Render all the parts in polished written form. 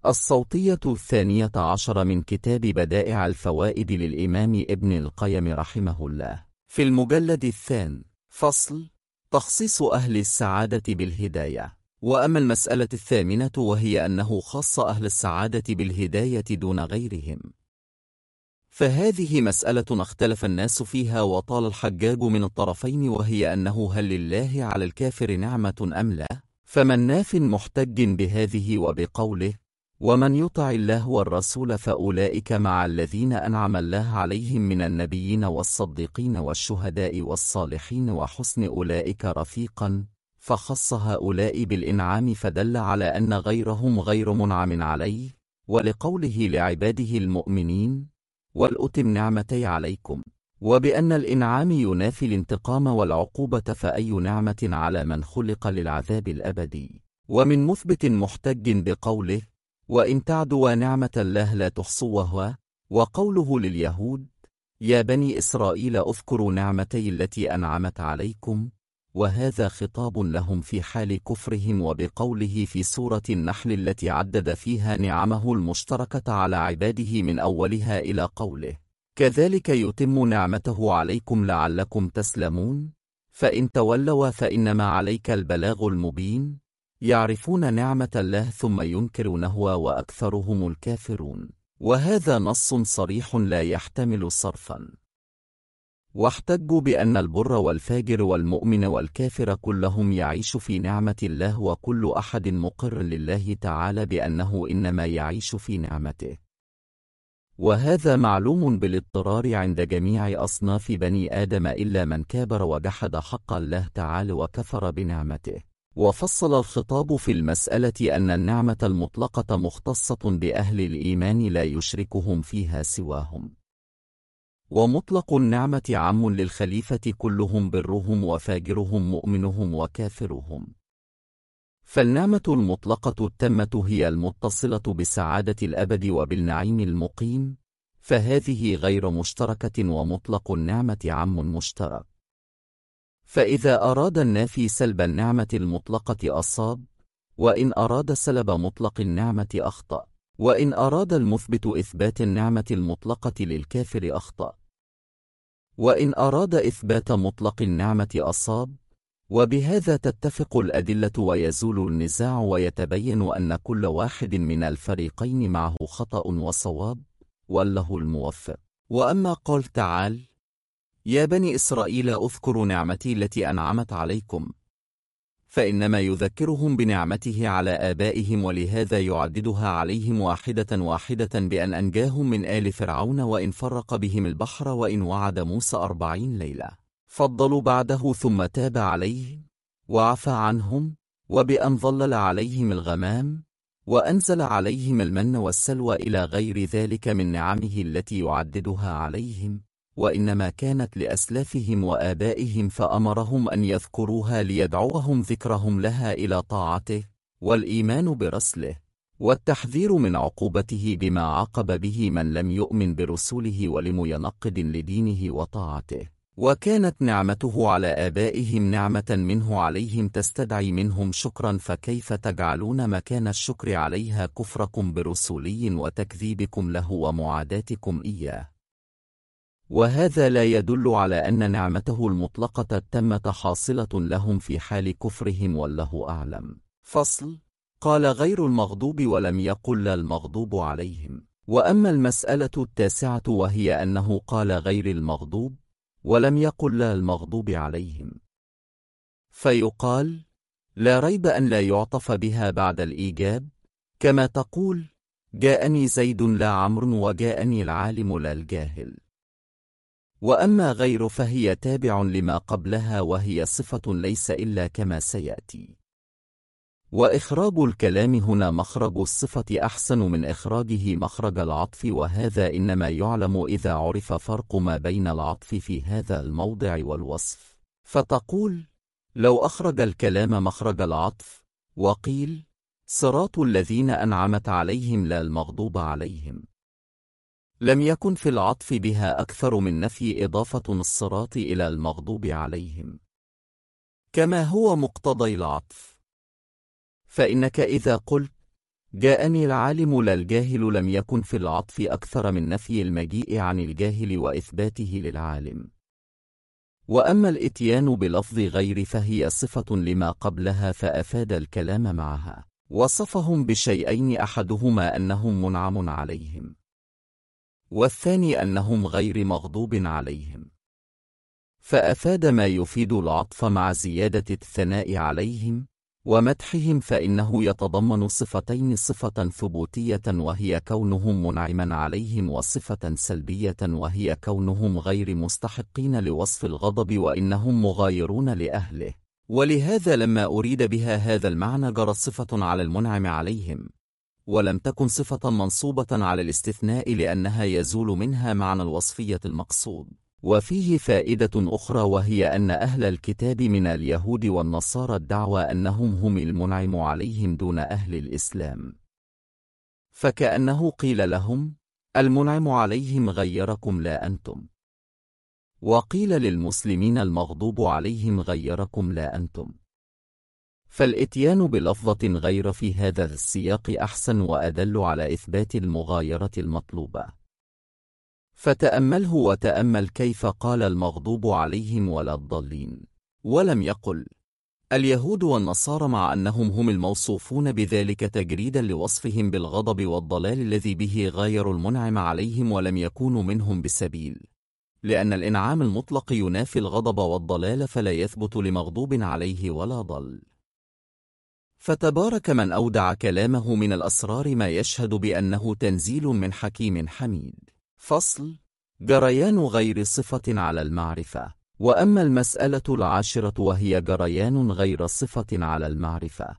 الصوتية 12 من كتاب بدائع الفوائد للإمام ابن القيم رحمه الله، في المجلد 2، فصل: تخصيص أهل السعادة بالهداية. وأما المسألة 8 وهي أنه خص أهل السعادة بالهداية دون غيرهم، فهذه مسألة اختلف الناس فيها وطال الحجاج من الطرفين، وهي أنه هل لله على الكافر نعمة أم لا؟ فمن ناف محتج بهذه وبقوله: ومن يطع الله والرسول فأولئك مع الذين أنعم الله عليهم من النبيين والصديقين والشهداء والصالحين وحسن أولئك رفيقا، فخص هؤلاء بالإنعام فدل على أن غيرهم غير منعم عليه، ولقوله لعباده المؤمنين: ولأتم نعمتي عليكم، وبأن الإنعام ينافي الانتقام والعقوبة، فأي نعمة على من خلق للعذاب الأبدي. ومن مثبت محتج بقوله: وإن تعدوا نعمة الله لا تحصوها، وقوله لليهود: يا بني إسرائيل اذكروا نعمتي التي أنعمت عليكم، وهذا خطاب لهم في حال كفرهم، وبقوله في سورة النحل التي عدد فيها نعمه المشتركة على عباده من أولها إلى قوله: كذلك يتم نعمته عليكم لعلكم تسلمون، فإن تولوا فإنما عليك البلاغ المبين، يعرفون نعمة الله ثم ينكرونها وأكثرهم الكافرون. وهذا نص صريح لا يحتمل صرفا. واحتجوا بأن البر والفاجر والمؤمن والكافر كلهم يعيش في نعمة الله، وكل أحد مقر لله تعالى بأنه إنما يعيش في نعمته، وهذا معلوم بالاضطرار عند جميع أصناف بني آدم إلا من كابر وجحد حق الله تعالى وكفر بنعمته. وفصل الخطاب في المسألة أن النعمة المطلقة مختصة بأهل الإيمان لا يشركهم فيها سواهم، ومطلق النعمة عام للخليفة كلهم برهم وفاجرهم مؤمنهم وكافرهم. فالنعمة المطلقة التامة هي المتصلة بسعادة الأبد وبالنعيم المقيم، فهذه غير مشتركة، ومطلق النعمة عام مشترك. فإذا أراد النافي سلب النعمة المطلقة أصاب، وإن أراد سلب مطلق النعمة أخطأ، وإن أراد المثبت إثبات النعمة المطلقة للكافر أخطأ، وإن أراد إثبات مطلق النعمة أصاب. وبهذا تتفق الأدلة ويزول النزاع، ويتبين أن كل واحد من الفريقين معه خطأ وصواب، والله الموفق. وأما قول تعالى: يا بني إسرائيل اذكروا نعمتي التي أنعمت عليكم، فإنما يذكرهم بنعمته على آبائهم، ولهذا يعددها عليهم واحدة واحدة بأن أنجاهم من آل فرعون، وإن فرق بهم البحر، وإن وعد موسى 40 ليلة فضلوا بعده ثم تاب عليهم وعفى عنهم، وبأن ظلل عليهم الغمام وأنزل عليهم المن والسلوى إلى غير ذلك من نعمه التي يعددها عليهم، وإنما كانت لأسلافهم وآبائهم، فأمرهم أن يذكروها ليدعوهم ذكرهم لها إلى طاعته والإيمان برسله، والتحذير من عقوبته بما عاقب به من لم يؤمن برسوله ولمينقد لدينه وطاعته. وكانت نعمته على آبائهم نعمة منه عليهم تستدعي منهم شكرا، فكيف تجعلون مكان الشكر عليها كفركم برسولي وتكذيبكم له ومعاداتكم إياه؟ وهذا لا يدل على أن نعمته المطلقة التامة حاصلة لهم في حال كفرهم، والله أعلم. فصل: قال غير المغضوب ولم يقل لا المغضوب عليهم. وأما المسألة 9 وهي أنه قال غير المغضوب ولم يقل لا المغضوب عليهم، فيقال: لا ريب أن لا يعطف بها بعد الإيجاب، كما تقول: جاءني زيد لا عمرو، وجاءني العالم لا الجاهل. وأما غير فهي تابع لما قبلها، وهي صفة ليس إلا كما سيأتي. وإخراج الكلام هنا مخرج الصفة أحسن من إخراجه مخرج العطف، وهذا إنما يعلم إذا عرف فرق ما بين العطف في هذا الموضع والوصف. فتقول: لو أخرج الكلام مخرج العطف وقيل: صراط الذين أنعمت عليهم لا المغضوب عليهم، لم يكن في العطف بها أكثر من نفي إضافة الصراط إلى المغضوب عليهم، كما هو مقتضي العطف. فإنك إذا قلت: جاءني العالم لا الجاهل لم يكن في العطف أكثر من نفي المجيء عن الجاهل وإثباته للعالم. وأما الإتيان بلفظ غير فهي صفة لما قبلها فأفاد الكلام معها. وصفهم بشيئين، أحدهما أنهم منعم عليهم، والثاني أنهم غير مغضوب عليهم، فأفاد ما يفيد العطف مع زيادة الثناء عليهم ومدحهم، فإنه يتضمن صفتين: صفة ثبوتية وهي كونهم منعما عليهم، وصفة سلبية وهي كونهم غير مستحقين لوصف الغضب وإنهم مغايرون لأهله. ولهذا لما أريد بها هذا المعنى جرت صفة على المنعم عليهم، ولم تكن صفة منصوبة على الاستثناء لأنها يزول منها معنى الوصفية المقصود. وفيه فائدة أخرى، وهي أن أهل الكتاب من اليهود والنصارى ادعوا أنهم هم المنعم عليهم دون أهل الإسلام، فكأنه قيل لهم: المنعم عليهم غيركم لا أنتم، وقيل للمسلمين المغضوب عليهم غيركم لا أنتم. فالإتيان بلفظة غير في هذا السياق أحسن وأدل على إثبات المغايرة المطلوبة. فتأمله وتأمل كيف قال المغضوب عليهم ولا الضالين، ولم يقل اليهود والنصارى، مع أنهم هم الموصوفون بذلك تجريدا لوصفهم بالغضب والضلال الذي به غاير المنعم عليهم ولم يكونوا منهم بسبيل، لأن الإنعام المطلق ينافي الغضب والضلال، فلا يثبت لمغضوب عليه ولا ضل. فتبارك من أودع كلامه من الأسرار ما يشهد بأنه تنزيل من حكيم حميد. فصل: جريان غير صفة على المعرفة. وأما المسألة 10 وهي جريان غير صفة على المعرفة،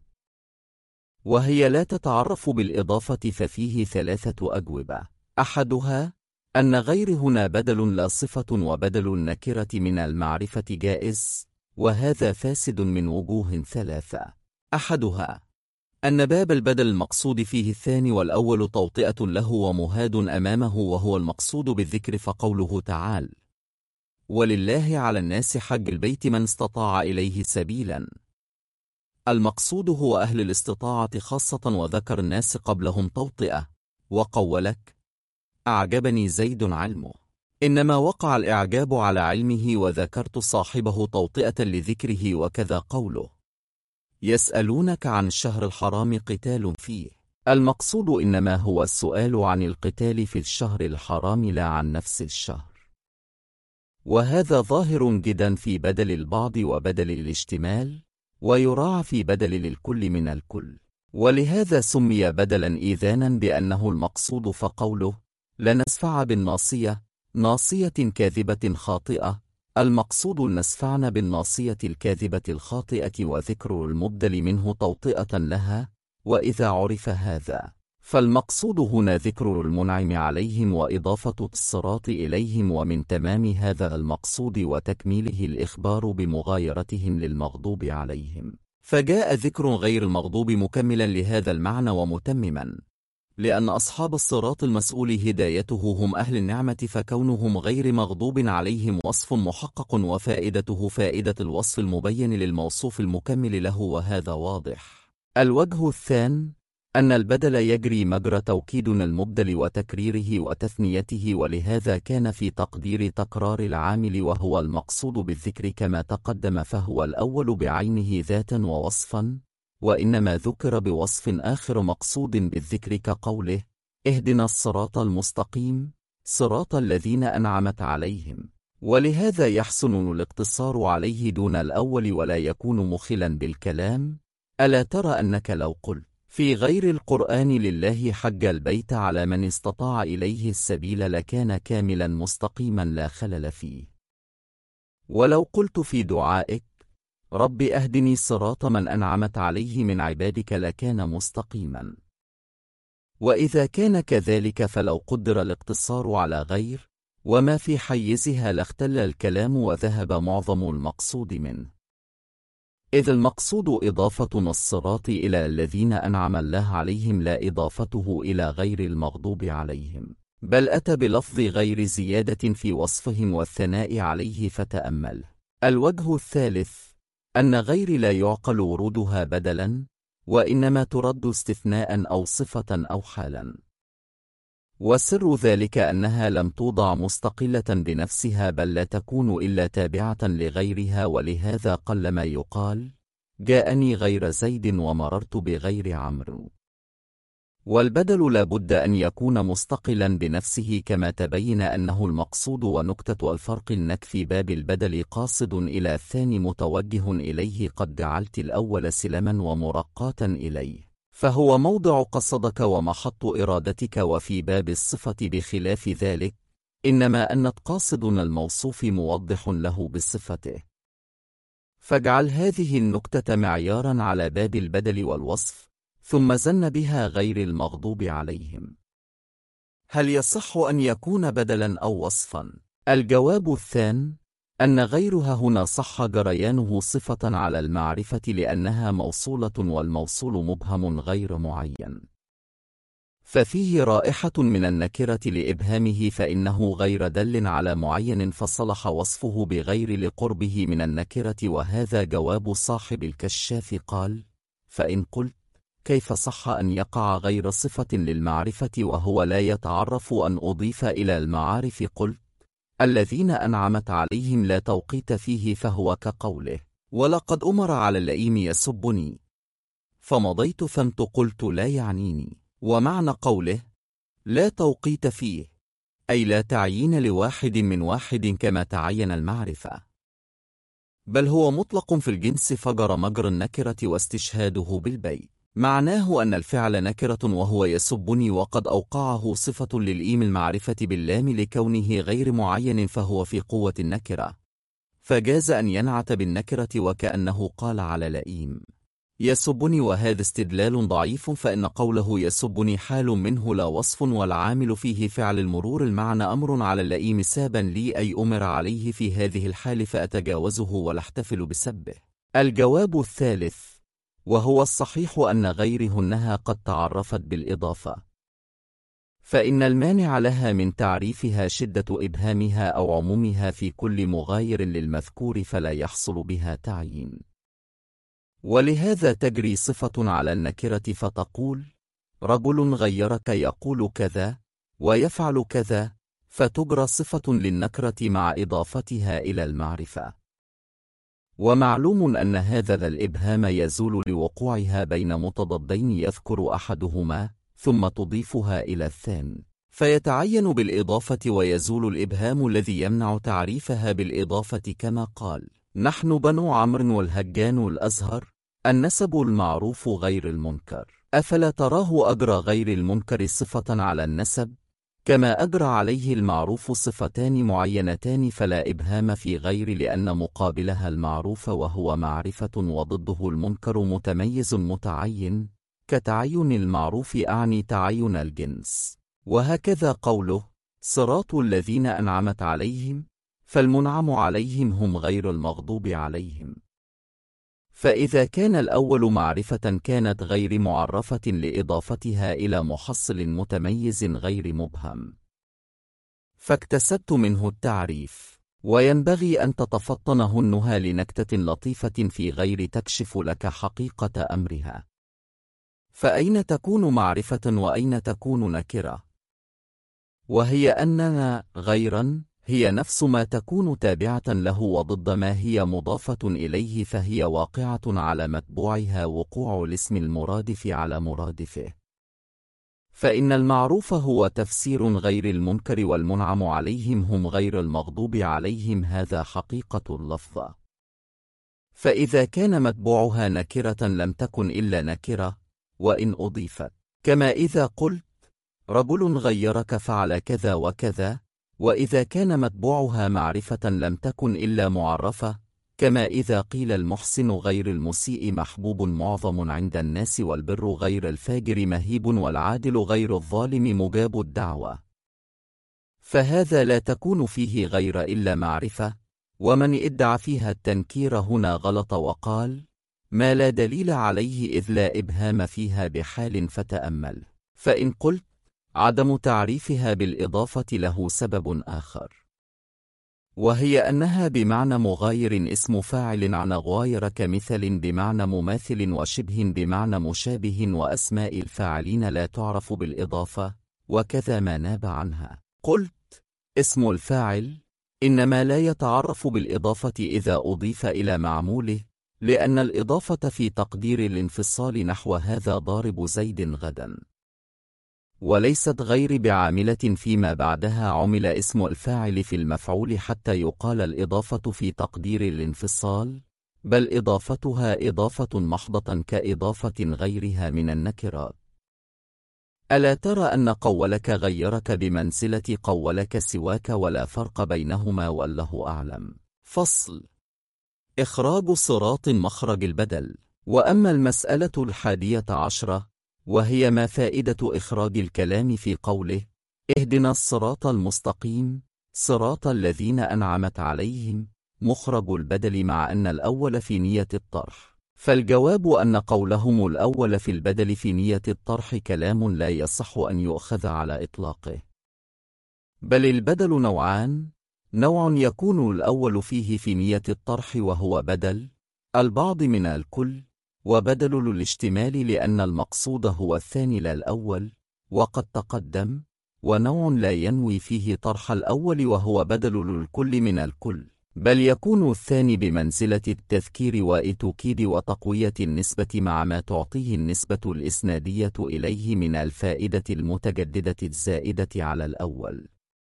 وهي لا تتعرف بالإضافة، ففيه 3 أجوبة. أحدها أن غير هنا بدل لا صفة، وبدل النكرة من المعرفة جائز، وهذا فاسد من وجوه 3. أحدها أن باب البدل المقصود فيه الثاني، والأول توطئة له ومهاد أمامه وهو المقصود بالذكر، فقوله تعالى: ولله على الناس حج البيت من استطاع إليه سبيلا، المقصود هو أهل الاستطاعة خاصة، وذكر الناس قبلهم توطئة. وقولك: أعجبني زيد علمه، إنما وقع الإعجاب على علمه، وذكرت صاحبه توطئة لذكره. وكذا قوله: يسألونك عن الشهر الحرام قتال فيه، المقصود إنما هو السؤال عن القتال في الشهر الحرام لا عن نفس الشهر. وهذا ظاهر جدا في بدل البعض وبدل الاشتمال، ويراعى في بدل للكل من الكل، ولهذا سمي بدلا إذانا بأنه المقصود. فقوله: لنسفع بالناصية، ناصية كاذبة خاطئة، المقصود نسفعن بالناصية الكاذبة الخاطئة، وذكر المبدل منه توطئة لها. وإذا عرف هذا فالمقصود هنا ذكر المنعم عليهم وإضافة الصراط إليهم، ومن تمام هذا المقصود وتكميله الإخبار بمغايرتهم للمغضوب عليهم، فجاء ذكر غير المغضوب مكملا لهذا المعنى ومتمما، لأن أصحاب الصراط المسؤول هدايته هم أهل النعمة، فكونهم غير مغضوب عليهم وصف محقق، وفائدته فائدة الوصف المبين للموصوف المكمل له، وهذا واضح. الوجه الثاني أن البدل يجري مجرى توكيد المبدل وتكريره وتثنيته، ولهذا كان في تقدير تكرار العامل وهو المقصود بالذكر كما تقدم، فهو الأول بعينه ذاتا ووصفا، وإنما ذكر بوصف آخر مقصود بالذكر، كقوله: اهدنا الصراط المستقيم صراط الذين أنعمت عليهم. ولهذا يحسن الاقتصار عليه دون الأول ولا يكون مخلا بالكلام. ألا ترى أنك لو قلت في غير القرآن لله حج البيت على من استطاع إليه السبيل لكان كاملا مستقيما لا خلل فيه، ولو قلت في دعائك رب أهدني صراط من أنعمت عليه من عبادك لكان مستقيما. وإذا كان كذلك فلو قدر الاقتصار على غير وما في حيزها لاختل الكلام وذهب معظم المقصود منه، إذ المقصود إضافة الصراط إلى الذين أنعم الله عليهم لا إضافته إلى غير المغضوب عليهم، بل أتى بلفظ غير زيادة في وصفهم والثناء عليه. فتأمل. الوجه الثالث أن غير لا يعقل ورودها بدلا، وإنما ترد استثناء أو صفة أو حالا. وسر ذلك أنها لم توضع مستقلة بنفسها، بل لا تكون إلا تابعة لغيرها، ولهذا قلما يقال جاءني غير زيد ومررت بغير عمرو. والبدل لا بد أن يكون مستقلا بنفسه، كما تبين أنه المقصود. ونكتة الفرق أنك في باب البدل قاصد إلى الثاني متوجه إليه، قد جعلت الأول سلما ومرقاة إليه، فهو موضع قصدك ومحط إرادتك. وفي باب الصفة بخلاف ذلك، إنما أنت قاصد الموصوف موضح له بصفته. فاجعل هذه النكتة معيارا على باب البدل والوصف، ثم زن بها غير المغضوب عليهم. هل يصح أن يكون بدلا أو وصفا؟ الجواب الثان أن غيرها هنا صح جريانه صفة على المعرفة، لأنها موصولة، والموصول مبهم غير معين، ففيه رائحة من النكرة لإبهامه، فإنه غير دل على معين، فصلح وصفه بغير لقربه من النكرة. وهذا جواب صاحب الكشاف. قال: فإن قلت كيف صح أن يقع غير صفة للمعرفة وهو لا يتعرف أن أضيف إلى المعارف؟ قلت: الذين أنعمت عليهم لا توقيت فيه، فهو كقوله: ولقد أمر على اللئيم يسبني فمضيت فمت قلت لا يعنيني. ومعنى قوله لا توقيت فيه أي لا تعيين لواحد من واحد كما تعين المعرفة، بل هو مطلق في الجنس، فجر مجر النكرة واستشهاده بالبيت. معناه أن الفعل نكرة وهو يسبني، وقد أوقعه صفة للإيم المعرفة باللام لكونه غير معين، فهو في قوة النكرة، فجاز أن ينعت بالنكرة، وكأنه قال على لئيم يسبني. وهذا استدلال ضعيف، فإن قوله يسبني حال منه لا وصف، والعامل فيه فعل المرور. المعنى أمر على اللئيم سابا لي، أي أمر عليه في هذه الحال فأتجاوزه ولا احتفل بسبه. الجواب الثالث وهو الصحيح أن غيرهنها قد تعرفت بالإضافة، فإن المانع لها من تعريفها شدة إبهامها أو عمومها في كل مغاير للمذكور، فلا يحصل بها تعيين. ولهذا تجري صفة على النكرة، فتقول رجل غيرك يقول كذا ويفعل كذا، فتجرى صفة للنكرة مع إضافتها إلى المعرفة. ومعلوم أن هذا الإبهام يزول لوقوعها بين متضادين يذكر أحدهما ثم تضيفها إلى الثاني، فيتعين بالإضافة، ويزول الإبهام الذي يمنع تعريفها بالإضافة، كما قال: نحن بنو عمرو والهجان الأزهر، النسب المعروف غير المنكر. أفلا تراه أجرى غير المنكر صفة على النسب، كما أجرى عليه المعروف صفتان معينتان، فلا إبهام في غير، لأن مقابلها المعروف وهو معرفة، وضده المنكر متميز متعين، كتعين المعروف أعني تعين الجنس. وهكذا قوله صراط الذين أنعمت عليهم، فالمنعم عليهم هم غير المغضوب عليهم. فإذا كان الأول معرفة كانت غير معرفة لإضافتها إلى محصل متميز غير مبهم، فاكتسبت منه التعريف. وينبغي أن تتفطنه النهى لنكتة لطيفة في غير تكشف لك حقيقة أمرها. فأين تكون معرفة وأين تكون نكرة؟ وهي أننا غيرا هي نفس ما تكون تابعة له، وضد ما هي مضافة إليه، فهي واقعة على متبوعها وقوع الاسم المرادف على مرادفه. فإن المعروف هو تفسير غير المنكر، والمنعم عليهم هم غير المغضوب عليهم، هذا حقيقة اللفظة. فإذا كان متبوعها نكرة لم تكن إلا نكرة وإن أضيفت، كما إذا قلت رجل غيرك فعل كذا وكذا، وإذا كان متبوعها معرفة لم تكن إلا معرفة، كما إذا قيل المحسن غير المسيء محبوب معظم عند الناس، والبر غير الفاجر مهيب، والعادل غير الظالم مجاب الدعوة. فهذا لا تكون فيه غير إلا معرفة، ومن ادعى فيها التنكير هنا غلط، وقال ما لا دليل عليه إذ لا إبهام فيها بحال. فتأمل. فإن قلت عدم تعريفها بالإضافة له سبب آخر، وهي أنها بمعنى مغاير اسم فاعل عن غاير كمثل بمعنى مماثل وشبه بمعنى مشابه، وأسماء الفاعلين لا تعرف بالإضافة، وكذا ما ناب عنها. قلت: اسم الفاعل إنما لا يتعرف بالإضافة إذا أضيف إلى معموله، لأن الإضافة في تقدير الانفصال نحو هذا ضارب زيد غدا، وليست غير بعاملة فيما بعدها عمل اسم الفاعل في المفعول حتى يقال الإضافة في تقدير الانفصال، بل إضافتها إضافة محضة كإضافة غيرها من النكرات. ألا ترى أن قولك غيرك بمنزلة قولك سواك ولا فرق بينهما والله أعلم. فصل: إخراج صراط مخرج البدل. وأما المسألة 11، وهي ما فائدة إخراج الكلام في قوله اهدنا الصراط المستقيم صراط الذين أنعمت عليهم، مخرج البدل مع أن الأول في نية الطرح، فالجواب أن قولهم الأول في البدل في نية الطرح كلام لا يصح أن يؤخذ على إطلاقه، بل البدل نوعان: نوع يكون الأول فيه في نية الطرح وهو بدل البعض من الكل، وبدل الاشتمال لأن المقصود هو الثاني لا الأول، وقد تقدم. ونوع لا ينوي فيه طرح الأول وهو بدل الكل من الكل، بل يكون الثاني بمنزلة التذكير وتوكيد وتقوية النسبة مع ما تعطيه النسبة الإسنادية إليه من الفائدة المتجددة الزائدة على الأول،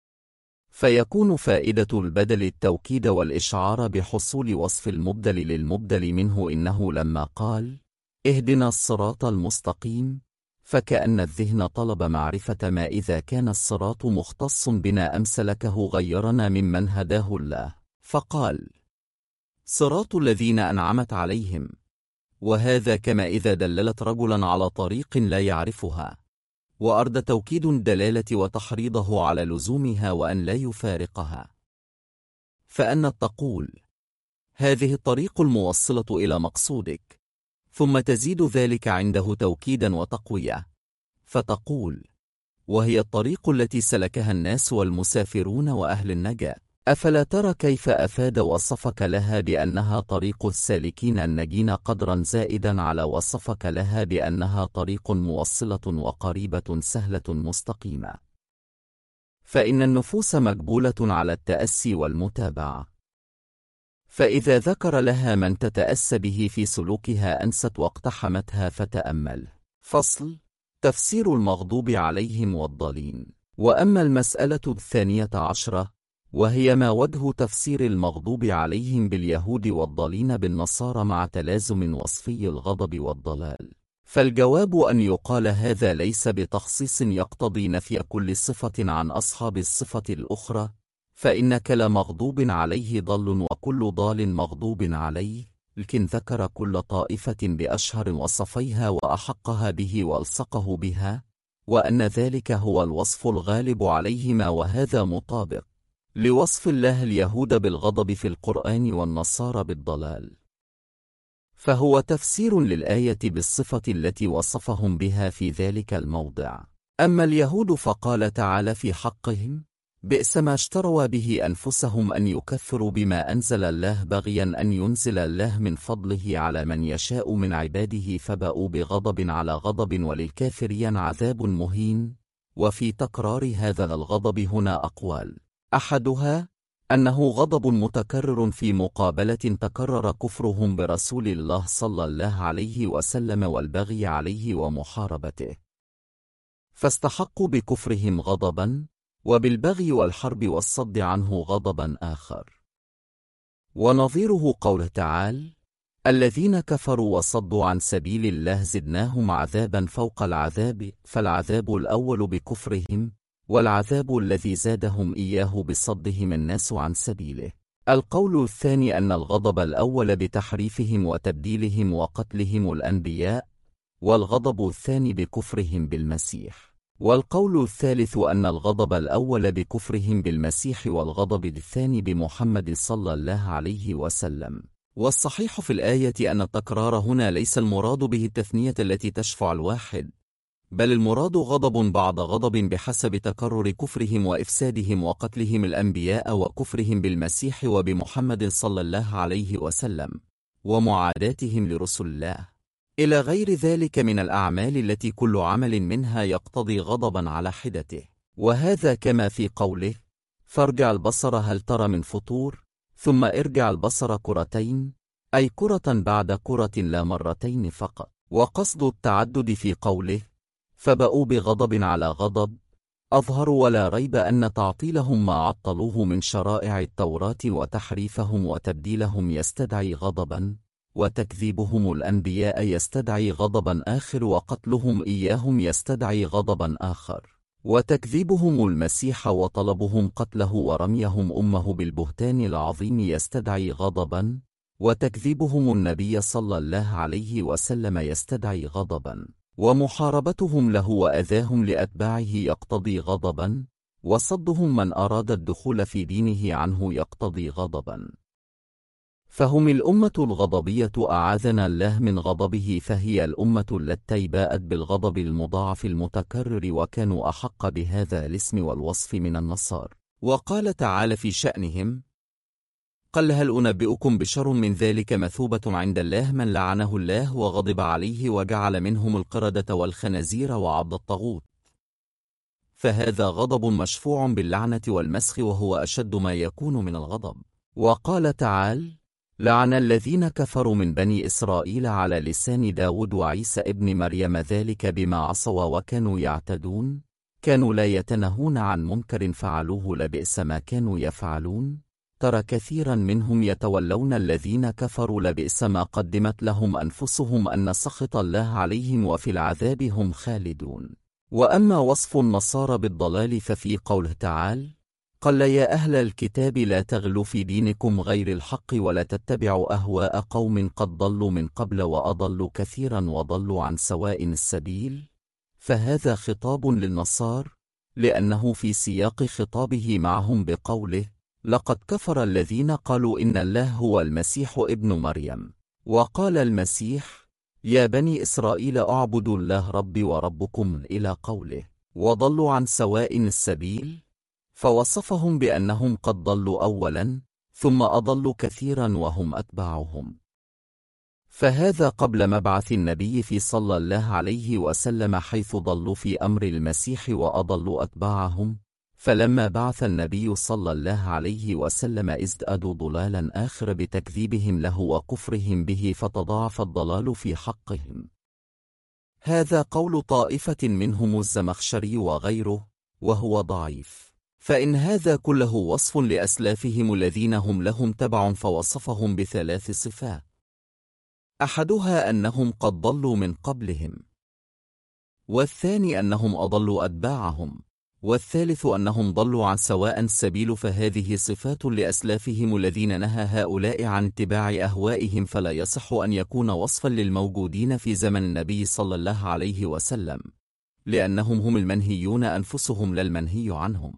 فيكون فائدة البدل التوكيد والإشعار بحصول وصف المبدل للمبدل منه. إنه لما قال اهدنا الصراط المستقيم فكأن الذهن طلب معرفة ما إذا كان الصراط مختص بنا أم سلكه غيرنا ممن هداه الله، فقال صراط الذين أنعمت عليهم، وهذا كما إذا دللت رجلا على طريق لا يعرفها، وأرد توكيد الدلالة وتحريضه على لزومها وأن لا يفارقها، فأن تقول هذه الطريق الموصلة إلى مقصودك، ثم تزيد ذلك عنده توكيدا وتقوية، فتقول وهي الطريق التي سلكها الناس والمسافرون وأهل النجاة. أفلا ترى كيف أفاد وصفك لها بأنها طريق السالكين النجين قدرا زائدا على وصفك لها بأنها طريق موصلة وقريبة سهلة مستقيمة، فإن النفوس مجبولة على التأسي والمتابعة، فإذا ذكر لها من تتأسى به في سلوكها أنست واقتحمتها. فتأمل. فصل: تفسير المغضوب عليهم والضالين. وأما المسألة 12، وهي ما وجه تفسير المغضوب عليهم باليهود والضالين بالنصارى مع تلازم وصفي الغضب والضلال، فالجواب أن يقال هذا ليس بتخصيص يقتضي نفي كل صفة عن أصحاب الصفة الأخرى، فإنك لمغضوب عليه ضل وكل ضال مغضوب عليه، لكن ذكر كل طائفة بأشهر وصفيها وأحقها به وألصقه بها، وأن ذلك هو الوصف الغالب عليهما، وهذا مطابق لوصف الله اليهود بالغضب في القرآن والنصارى بالضلال، فهو تفسير للآية بالصفة التي وصفهم بها في ذلك الموضع. أما اليهود فقال تعالى في حقهم بئس ما اشتروا به أنفسهم أن يكفروا بما أنزل الله بغيا أن ينزل الله من فضله على من يشاء من عباده، فباءوا بغضب على غضب وللكافرين عذاب مهين. وفي تكرار هذا الغضب هنا أقوال: أحدها أنه غضب متكرر في مقابلة تكرر كفرهم برسول الله صلى الله عليه وسلم والبغي عليه ومحاربته، فاستحقوا بكفرهم غضبا، وبالبغي والحرب والصد عنه غضبا آخر. ونظيره قوله تعالى: الذين كفروا وصدوا عن سبيل الله زدناهم عذابا فوق العذاب، فالعذاب الأول بكفرهم، والعذاب الذي زادهم إياه بصدهم الناس عن سبيله. القول الثاني أن الغضب الأول بتحريفهم وتبديلهم وقتلهم الأنبياء، والغضب الثاني بكفرهم بالمسيح. والقول الثالث أن الغضب الأول بكفرهم بالمسيح والغضب الثاني بمحمد صلى الله عليه وسلم. والصحيح في الآية أن التكرار هنا ليس المراد به التثنية التي تشفع الواحد، بل المراد غضب بعد غضب بحسب تكرر كفرهم وإفسادهم وقتلهم الأنبياء وكفرهم بالمسيح وبمحمد صلى الله عليه وسلم ومعاداتهم لرسل الله إلى غير ذلك من الأعمال التي كل عمل منها يقتضي غضبا على حدته. وهذا كما في قوله: فارجع البصر هل ترى من فطور ثم ارجع البصر كرتين، أي كرة بعد كرة لا مرتين فقط. وقصد التعدد في قوله: فبأوا بغضب على غضب، أظهر ولا ريب أن تعطيلهم ما عطلوه من شرائع التوراة وتحريفهم وتبديلهم يستدعي غضبا، وتكذيبهم الأنبياء يستدعي غضبا آخر، وقتلهم إياهم يستدعي غضبا آخر، وتكذيبهم المسيح وطلبهم قتله ورميهم أمه بالبهتان العظيم يستدعي غضبا، وتكذيبهم النبي صلى الله عليه وسلم يستدعي غضبا، ومحاربتهم له وأذاهم لأتباعه يقتضي غضبا، وصدهم من أراد الدخول في دينه عنه يقتضي غضبا. فهم الأمة الغضبية أعاذنا الله من غضبه، فهي الأمة التي باءت بالغضب المضاعف المتكرر، وكانوا أحق بهذا الاسم والوصف من النصارى. وقال تعالى في شأنهم: قل هل أنبئكم بشر من ذلك مثوبة عند الله من لعنه الله وغضب عليه وجعل منهم القردة والخنازير وعبد الطاغوت. فهذا غضب مشفوع باللعنة والمسخ، وهو أشد ما يكون من الغضب. وقال تعالى: لعن الذين كفروا من بني إسرائيل على لسان داود وعيسى ابن مريم ذلك بما عصوا وكانوا يعتدون، كانوا لا يتنهون عن منكر فعلوه لبئس ما كانوا يفعلون، ترى كثيرا منهم يتولون الذين كفروا لبئس ما قدمت لهم أنفسهم أن سخط الله عليهم وفي العذاب هم خالدون. وأما وصف النصارى بالضلال ففي قوله تعالى: قل يا أهل الكتاب لا تغلوا في دينكم غير الحق ولا تتبعوا أهواء قوم قد ضلوا من قبل وأضلوا كثيرا وضلوا عن سواء السبيل. فهذا خطاب للنصارى، لأنه في سياق خطابه معهم بقوله: لقد كفر الذين قالوا إن الله هو المسيح ابن مريم. وقال المسيح: يا بني إسرائيل اعبدوا الله ربي وربكم، إلى قوله: وضلوا عن سواء السبيل. فوصفهم بأنهم قد ضلوا أولا ثم أضلوا كثيرا وهم أتباعهم. فهذا قبل مبعث النبي في صلى الله عليه وسلم، حيث ضلوا في أمر المسيح وأضلوا أتباعهم. فلما بعث النبي صلى الله عليه وسلم ازدادوا ضلالا آخر بتكذيبهم له وكفرهم به، فتضاعف الضلال في حقهم. هذا قول طائفة منهم الزمخشري وغيره، وهو ضعيف. فإن هذا كله وصف لأسلافهم الذين هم لهم تبع، فوصفهم بثلاث صفات: أحدها أنهم قد ضلوا من قبلهم، والثاني أنهم أضلوا أتباعهم، والثالث أنهم ضلوا عن سواء السبيل. فهذه صفات لأسلافهم الذين نهى هؤلاء عن اتباع أهوائهم، فلا يصح أن يكون وصفا للموجودين في زمن النبي صلى الله عليه وسلم، لأنهم هم المنهيون أنفسهم لا المنهي عنهم.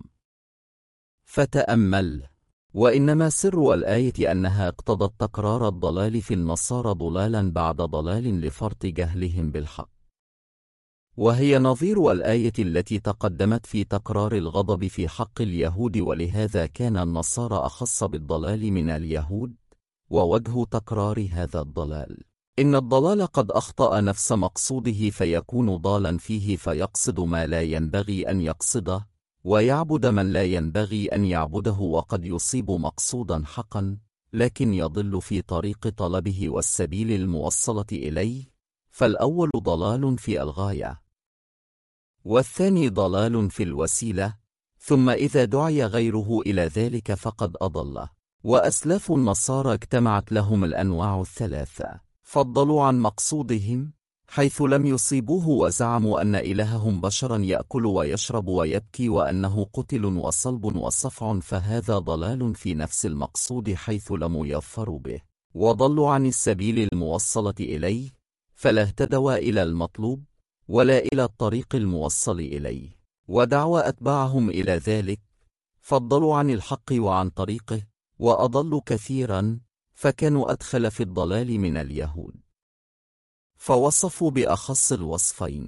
فتأمل: وإنما سر الآية أنها اقتضت تكرار الضلال في النصارى ضلالا بعد ضلال لفرط جهلهم بالحق، وهي نظير الآية التي تقدمت في تكرار الغضب في حق اليهود. ولهذا كان النصارى أخص بالضلال من اليهود. ووجه تكرار هذا الضلال: إن الضلال قد أخطأ نفس مقصوده فيكون ضالا فيه، فيقصد ما لا ينبغي أن يقصده، ويعبد من لا ينبغي أن يعبده، وقد يصيب مقصودا حقا لكن يضل في طريق طلبه والسبيل الموصلة إليه. فالأول ضلال في الغاية، والثاني ضلال في الوسيلة، ثم إذا دعي غيره إلى ذلك فقد أضل. وأسلاف النصارى اجتمعت لهم الأنواع الثلاثة، فضلوا عن مقصودهم حيث لم يصيبوه، وزعموا أن إلههم بشرا يأكل ويشرب ويبكي، وأنه قتل وصلب وصفع، فهذا ضلال في نفس المقصود حيث لم يظفروا به، وضلوا عن السبيل الموصلة إليه، فلا اهتدوا إلى المطلوب ولا إلى الطريق الموصل إليه. ودعوى أتباعهم إلى ذلك، فضلوا عن الحق وعن طريقه، وأضلوا كثيرا، فكانوا أدخل في الضلال من اليهود. فوصفوا بأخص الوصفين،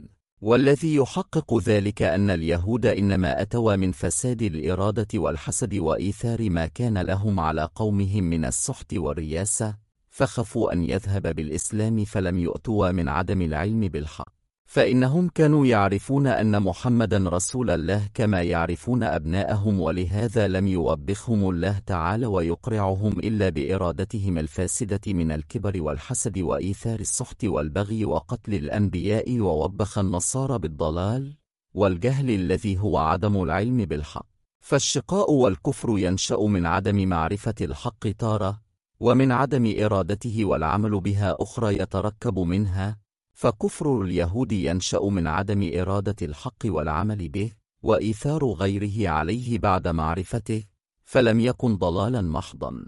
والذي يحقق ذلك أن اليهود إنما أتوا من فساد الإرادة والحسد وإيثار ما كان لهم على قومهم من السحت والرياسة، فخفوا أن يذهب بالإسلام فلم يؤتوا من عدم العلم بالحق، فإنهم كانوا يعرفون أن محمدا رسول الله كما يعرفون أبناءهم، ولهذا لم يوبخهم الله تعالى ويقرعهم إلا بإرادتهم الفاسدة من الكبر والحسد وإيثار السحت والبغي وقتل الأنبياء، ووبخ النصارى بالضلال والجهل الذي هو عدم العلم بالحق. فالشقاء والكفر ينشأ من عدم معرفة الحق تارة، ومن عدم إرادته والعمل بها أخرى يتركب منها. فكفر اليهود ينشأ من عدم إرادة الحق والعمل به، وإيثار غيره عليه بعد معرفته، فلم يكن ضلالا محضا.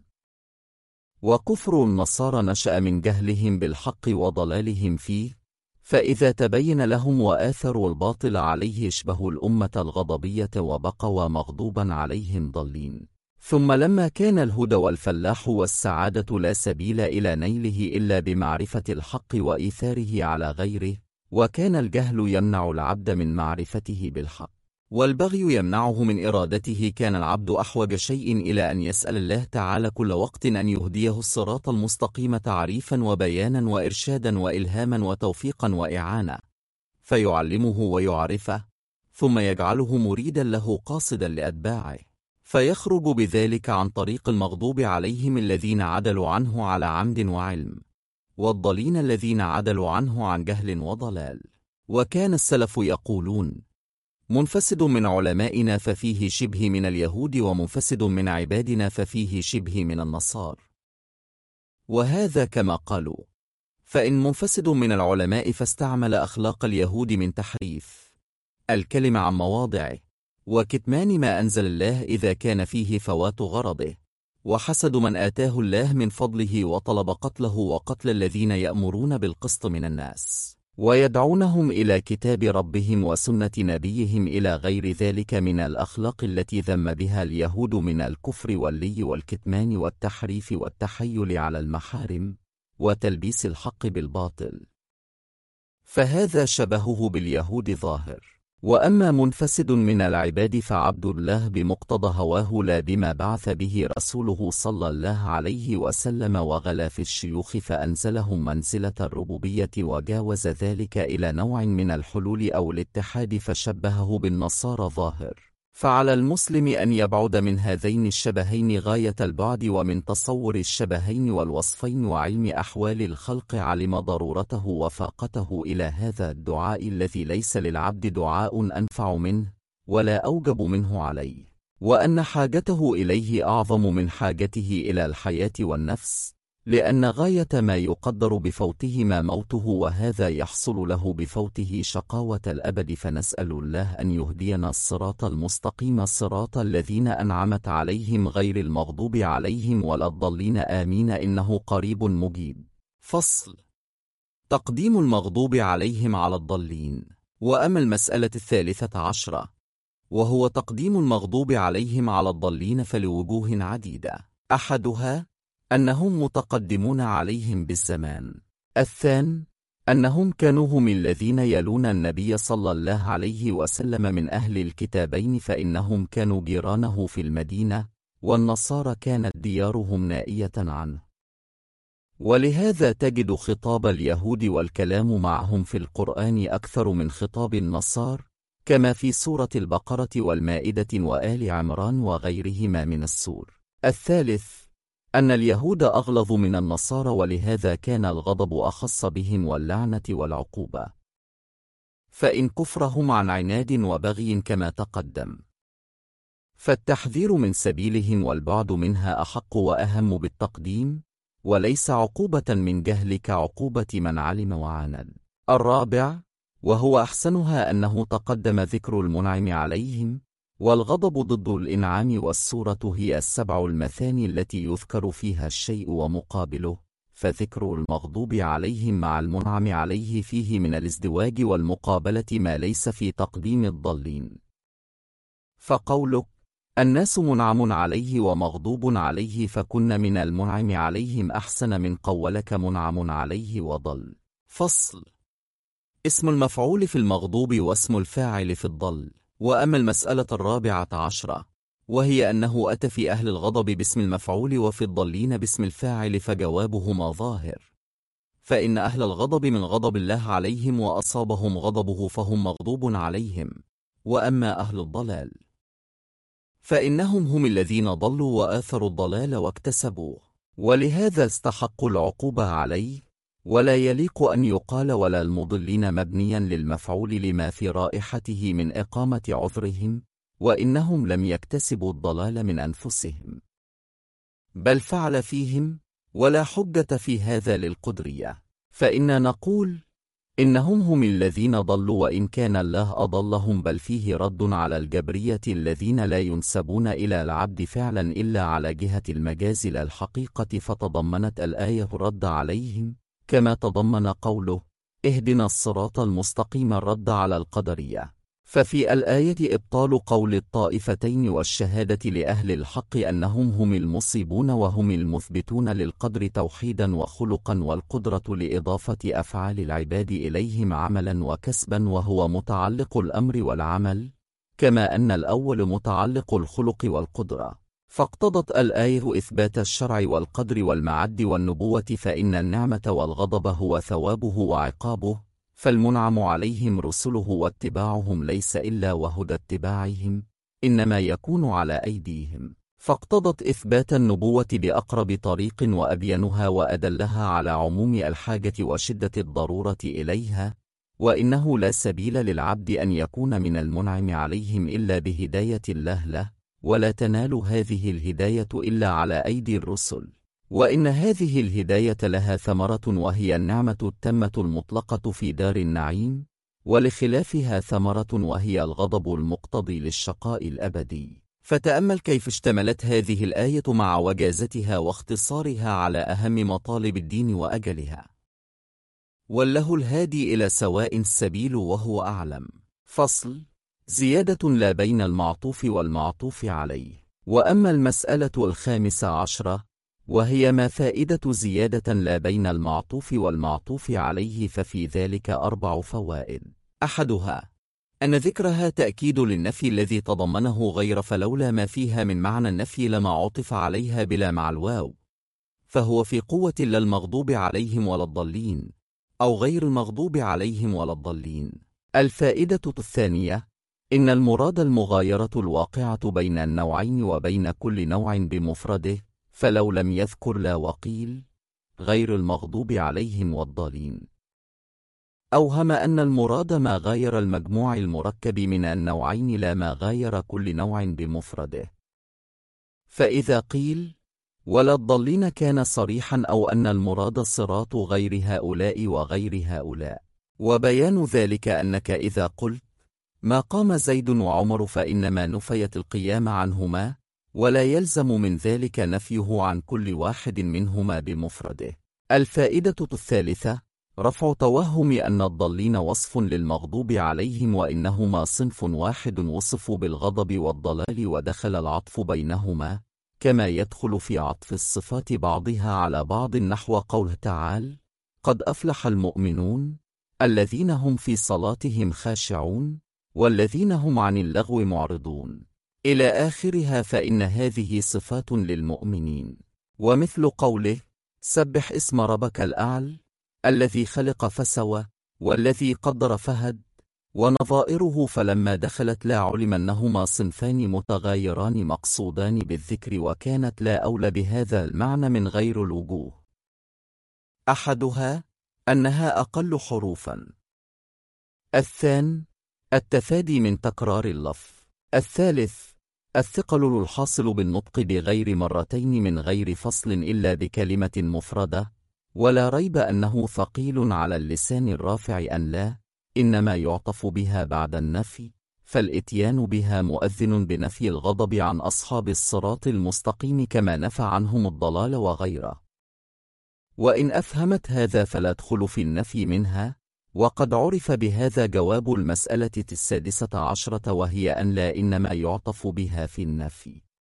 وكفر النصارى نشأ من جهلهم بالحق وضلالهم فيه، فإذا تبين لهم وآثروا الباطل عليه اشبهوا الأمة الغضبية وبقوا مغضوبا عليهم ضالين. ثم لما كان الهدى والفلاح والسعادة لا سبيل إلى نيله إلا بمعرفة الحق وإيثاره على غيره، وكان الجهل يمنع العبد من معرفته بالحق، والبغي يمنعه من إرادته، كان العبد أحوج شيء إلى أن يسأل الله تعالى كل وقت أن يهديه الصراط المستقيم تعريفا وبيانا وإرشادا وإلهاما وتوفيقا وإعانة، فيعلمه ويعرفه، ثم يجعله مريدا له قاصدا لأتباعه، فيخرج بذلك عن طريق المغضوب عليهم الذين عدلوا عنه على عمد وعلم، والضالين الذين عدلوا عنه عن جهل وضلال. وكان السلف يقولون: منفسد من علمائنا ففيه شبه من اليهود، ومنفسد من عبادنا ففيه شبه من النصارى. وهذا كما قالوا، فإن منفسد من العلماء فاستعمل أخلاق اليهود من تحريف الكلم عن مواضعه، وكتمان ما أنزل الله إذا كان فيه فوات غرضه، وحسد من آتاه الله من فضله، وطلب قتله وقتل الذين يأمرون بالقسط من الناس، ويدعونهم إلى كتاب ربهم وسنة نبيهم، إلى غير ذلك من الأخلاق التي ذم بها اليهود من الكفر واللي والكتمان والتحريف والتحيل على المحارم وتلبيس الحق بالباطل، فهذا شبهه باليهود ظاهر. وأما منفسد من العباد فعبد الله بمقتضى هواه لا بما بعث به رسوله صلى الله عليه وسلم، وغلا في الشيوخ فأنزلهم منزلة الربوبية، وجاوز ذلك إلى نوع من الحلول أو الاتحاد فشبهه بالنصارى ظاهر. فعلى المسلم أن يبعد من هذين الشبهين غاية البعد، ومن تصور الشبهين والوصفين وعلم أحوال الخلق علم ضرورته وفاقته إلى هذا الدعاء الذي ليس للعبد دعاء أنفع منه ولا أوجب منه عليه، وأن حاجته إليه أعظم من حاجته إلى الحياة والنفس، لأن غاية ما يقدر بفوتهما موته، وهذا يحصل له بفوته شقاوة الأبد. فنسأل الله أن يهدينا الصراط المستقيم، صراط الذين أنعمت عليهم غير المغضوب عليهم ولا الضالين، آمين، إنه قريب مجيب. فصل: تقديم المغضوب عليهم على الضالين. وأما المسألة 13 وهو تقديم المغضوب عليهم على الضالين فلوجوه عديدة، أحدها أنهم متقدمون عليهم بالزمان، الثاني أنهم كانوا هم الذين يلون النبي صلى الله عليه وسلم من أهل الكتابين، فإنهم كانوا جيرانه في المدينة، والنصارى كانت ديارهم نائية عنه، ولهذا تجد خطاب اليهود والكلام معهم في القرآن أكثر من خطاب النصارى، كما في سورة البقرة والمائدة وآل عمران وغيرهما من السور. الثالث أن اليهود أغلظ من النصارى، ولهذا كان الغضب أخص بهم واللعنة والعقوبة، فإن كفرهم عن عناد وبغي كما تقدم، فالتحذير من سبيلهم والبعد منها أحق وأهم بالتقديم، وليس عقوبة من جهل كعقوبة من علم وعاند. الرابع وهو أحسنها أنه تقدم ذكر المنعم عليهم، والغضب ضد الإنعام، والسورة هي 7 المثاني التي يذكر فيها الشيء ومقابله، فذكر المغضوب عليهم مع المنعم عليه فيه من الازدواج والمقابلة ما ليس في تقديم الضالين. فقولك الناس منعم عليه ومغضوب عليه فكن من المنعم عليهم أحسن من قولك منعم عليه وضل. فصل: اسم المفعول في المغضوب واسم الفاعل في الضل. وأما المسألة 14 وهي أنه أتى في أهل الغضب باسم المفعول وفي الضالين باسم الفاعل، فجوابهما ظاهر، فإن أهل الغضب من غضب الله عليهم وأصابهم غضبه فهم مغضوب عليهم. وأما أهل الضلال فإنهم هم الذين ضلوا وآثروا الضلال واكتسبوه، ولهذا استحقوا العقوبة عليه. ولا يليق أن يقال ولا المضلين مبنيا للمفعول لما في رائحته من إقامة عذرهم، وإنهم لم يكتسبوا الضلال من أنفسهم، بل فعل فيهم، ولا حجة في هذا للقدرية. فإننا نقول إنهم هم الذين ضلوا وإن كان الله أضلهم، بل فيه رد على الجبرية الذين لا ينسبون إلى العبد فعلا إلا على جهة المجاز لا الحقيقة، فتضمنت الآية الرد عليهم، كما تضمن قوله اهدنا الصراط المستقيم الرد على القدرية. ففي الآية إبطال قول الطائفتين والشهادة لأهل الحق أنهم هم المصيبون وهم المثبتون للقدر توحيدا وخلقا، والقدرة لإضافة أفعال العباد إليهم عملا وكسبا، وهو متعلق الأمر والعمل، كما أن الأول متعلق الخلق والقدرة. فاقتضت الآية إثبات الشرع والقدر والمعد والنبوة، فإن النعمة والغضب هو ثوابه وعقابه، فالمنعم عليهم رسله واتباعهم ليس إلا وهدى اتباعهم، إنما يكون على أيديهم. فاقتضت إثبات النبوة بأقرب طريق وأبينها وأدلها على عموم الحاجة وشدة الضرورة إليها، وإنه لا سبيل للعبد أن يكون من المنعم عليهم إلا بهداية الله له، ولا تنال هذه الهداية إلا على أيدي الرسل، وإن هذه الهداية لها ثمرة وهي النعمة التامة المطلقة في دار النعيم، ولخلافها ثمرة وهي الغضب المقتضي للشقاء الأبدي. فتأمل كيف اشتملت هذه الآية مع وجازتها واختصارها على أهم مطالب الدين وأجلها. والله الهادي إلى سواء السبيل وهو أعلم. فصل. زيادة لا بين المعطوف والمعطوف عليه. وأما المسألة 15 وهي ما فائدة زيادة لا بين المعطوف والمعطوف عليه، ففي ذلك 4 فوائد. أحدها أن ذكرها تأكيد للنفي الذي تضمنه غير، فلولا ما فيها من معنى النفي لما عطف عليها بلا مع الواو، فهو في قوة لا المغضوب عليهم ولا الضالين، أو غير المغضوب عليهم ولا الضالين. الفائدة الثانية إن المراد المغايرة الواقعة بين النوعين وبين كل نوع بمفرده، فلو لم يذكر لا وقيل غير المغضوب عليهم والضالين، أوهم أن المراد ما غاير المجموع المركب من النوعين لا ما غاير كل نوع بمفرده. فإذا قيل ولا الضالين كان صريحا، أو أن المراد صراط غير هؤلاء وغير هؤلاء. وبيان ذلك أنك إذا قلت ما قام زيد وعمر فإنما نفيت القيام عنهما، ولا يلزم من ذلك نفيه عن كل واحد منهما بمفرده. الفائدة الثالثة رفع توهم أن الضالين وصف للمغضوب عليهم، وإنهما صنف واحد وصفوا بالغضب والضلال، ودخل العطف بينهما كما يدخل في عطف الصفات بعضها على بعض، نحو قوله تعالى قد أفلح المؤمنون الذين هم في صلاتهم خاشعون والذين هم عن اللغو معرضون إلى آخرها، فإن هذه صفات للمؤمنين. ومثل قوله سبح اسم ربك الأعلى الذي خلق فسوى والذي قدر فهد ونظائره، فلما دخلت لا علم أنهما صنفان متغايران مقصودان بالذكر، وكانت لا أولى بهذا المعنى من غير الوجوه. أحدها أنها أقل حروفا. الثاني التفادي من تكرار اللفظ. الثالث الثقل الحاصل بالنطق بغير مرتين من غير فصل إلا بكلمة مفردة، ولا ريب أنه ثقيل على اللسان الرافع أن لا إنما يعطف بها بعد النفي، فالإتيان بها مؤذن بنفي الغضب عن أصحاب الصراط المستقيم كما نفى عنهم الضلال وغيره. وإن أفهمت هذا فلا تدخل في النفي منها، وقد عرف بهذا جواب المسألة 16، وهي أن لا إنما يعطف بها في النفي.